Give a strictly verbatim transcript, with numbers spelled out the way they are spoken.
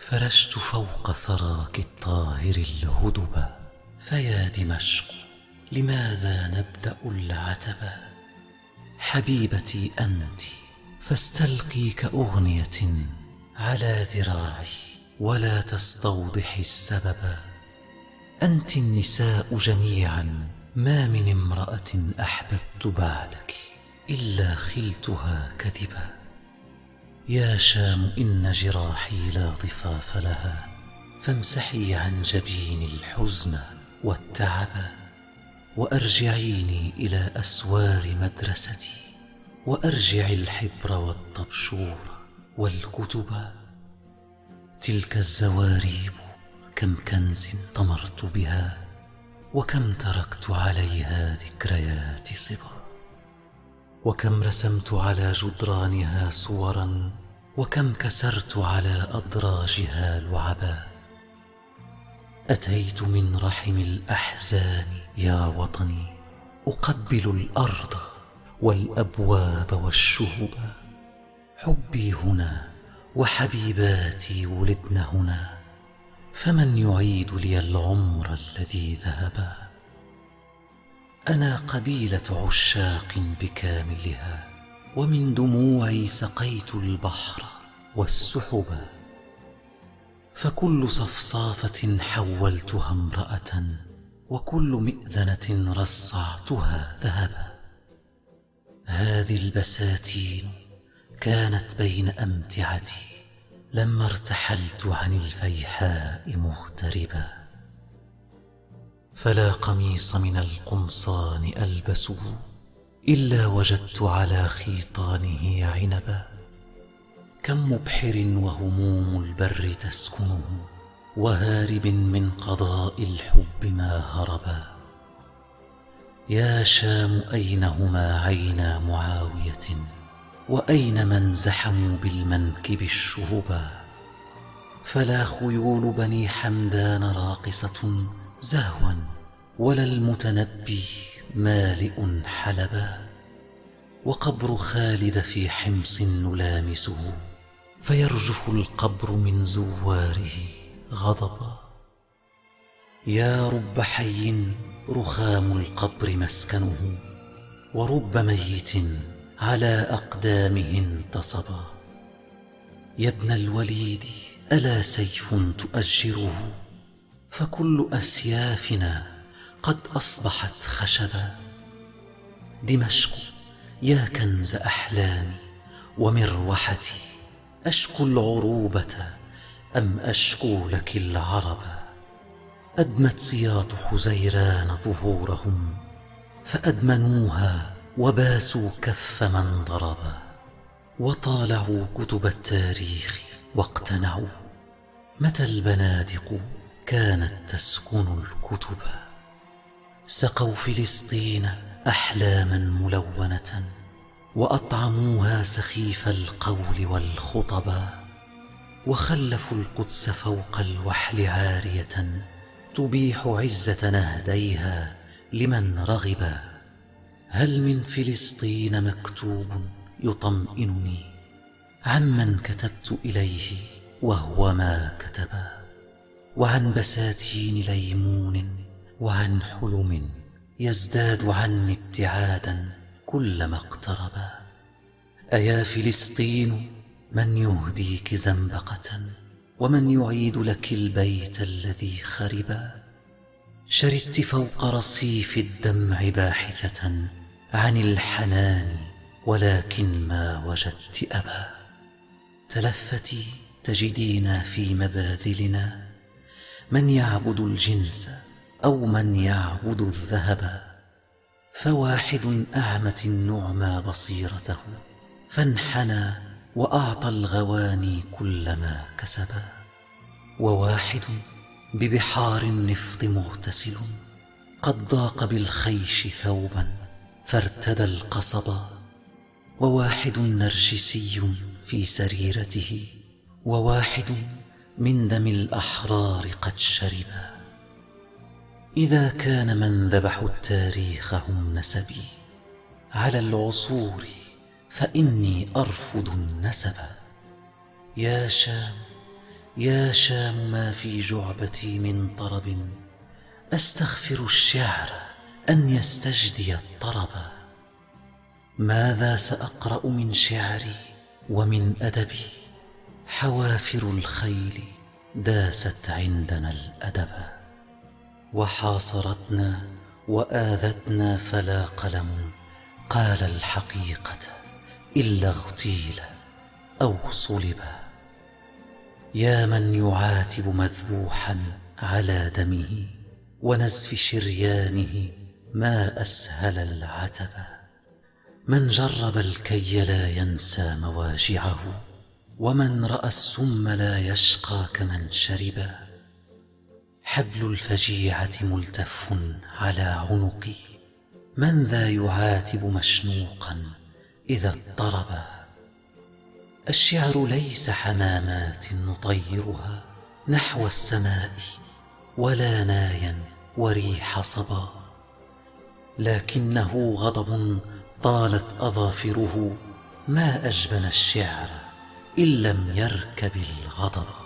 فرشت فوق ثراك الطاهر الهدبا. فيا دمشق لماذا نبدأ العتبا؟ حبيبتي أنت فاستلقي كأغنية على ذراعي ولا تستوضحي السببا. أنت النساء جميعا ما من امرأة أحببت بعدك إلا خلتها كذبا. يا شام إن جراحي لا ضفاف لها، فامسحي عن جبين الحزن والتعبا. وأرجعيني إلى أسوار مدرستي، وأرجعي الحبر والطبشور والكتبا. تلك الزواريب كم كنز طمرت بها، وكم تركت عليها ذكريات صبا. وكم رسمت على جدرانها صورا، وكم كسرت على أدراجها لعبا. أتيت من رحم الأحزان يا وطني، أقبل الأرض والأبواب والشهبا. حبي هنا وحبيباتي ولدن هنا، فمن يعيد لي العمر الذي ذهبا؟ أنا قبيلة عشاق بكاملها، ومن دموعي سقيت البحر والسحبا. فكل صفصافة حولتها امرأة، وكل مئذنة رصعتها ذهبا. هذه البساتين كانت بين أمتعتي لما ارتحلت عن الفيحاء مغتربا. فلا قميص من القمصان ألبسه إلا وجدت على خيطانه عنبا. كم مبحر وهموم البر تسكنه، وهارب من قضاء الحب ما هربا. يا شام أين هما عينا معاوية، وأين من زحموا بالمنكب الشهبا؟ فلا خيول بني حمدان راقصة زهوا، ولا المتنبي مالئ حلبا. وقبر خالد في حمص نلامسه، فيرجف القبر من زواره غضبا. يا رب حي رخام القبر مسكنه، ورب ميت على أقدامه انتصبا. يا ابن الوليد ألا سيف تؤجره؟ فكل أسيافنا قد أصبحت خشبا. دمشق يا كنز أحلامي ومروحتي، أشكو العروبة أم أشكو لك العربا؟ أدمت سياط حزيران ظهورهم، فأدمنوها وباسوا كف من ضربا. وطالعوا كتب التاريخ واقتنعوا، متى البنادق كانت تسكن الكتبا. سقوا فلسطين أحلاما ملونة، وأطعموها سخيف القول والخطبا. وخلفوا القدس فوق الوحل عارية، تبيح عزة نهديها لمن رغبا. هل من فلسطين مكتوب يطمئنني عمن كتبت إليه وهو ما كتبا؟ وعن بساتين ليمون وعن حلم يزداد عني ابتعادا كلما اقتربا. أيا فلسطين من يهديك زنبقة، ومن يعيد لك البيت الذي خربا؟ شردت فوق رصيف الدمع باحثة عن الحنان، ولكن ما وجدت أبا. تلفتي تجدينا في مباذلنا من يعبد الجنس أو من يعبد الذهب. فواحد أعمت النعمى بصيرته، فانحنى وأعطى الغواني كل ما كسبا. وواحد ببحار النفط مغتسل، قد ضاق بالخيش ثوبا فارتدى القصبا. وواحد نرجسي في سريرته، وواحد من دم الأحرار قد شربا. إذا كان من ذبحوا التاريخ هم نسبي على العصور، فإني أرفض النسب. يا شام يا شام ما في جعبتي من طرب، أستغفر الشعر أن يستجدي الطرب. ماذا سأقرأ من شعري ومن أدبي؟ حوافر الخيل داست عندنا الأدب. وحاصرتنا وآذتنا فلا قلم قال الحقيقة إلا اغتيل أو صلب. يا من يعاتب مذبوحا على دمه ونزف شريانه ما أسهل العتب. من جرب الكي لا ينسى مواجعه، ومن رأى السم لا يشقى كمن شرب. حبل الفجيعة ملتف على عنقي، من ذا يعاتب مشنوقا إذا اضطرب. الشعر ليس حمامات نطيرها نحو السماء، ولا نايا وريح صبا، لكنه غضب طالت أظافره، ما أجبن الشعر إن لم يركب الغضب.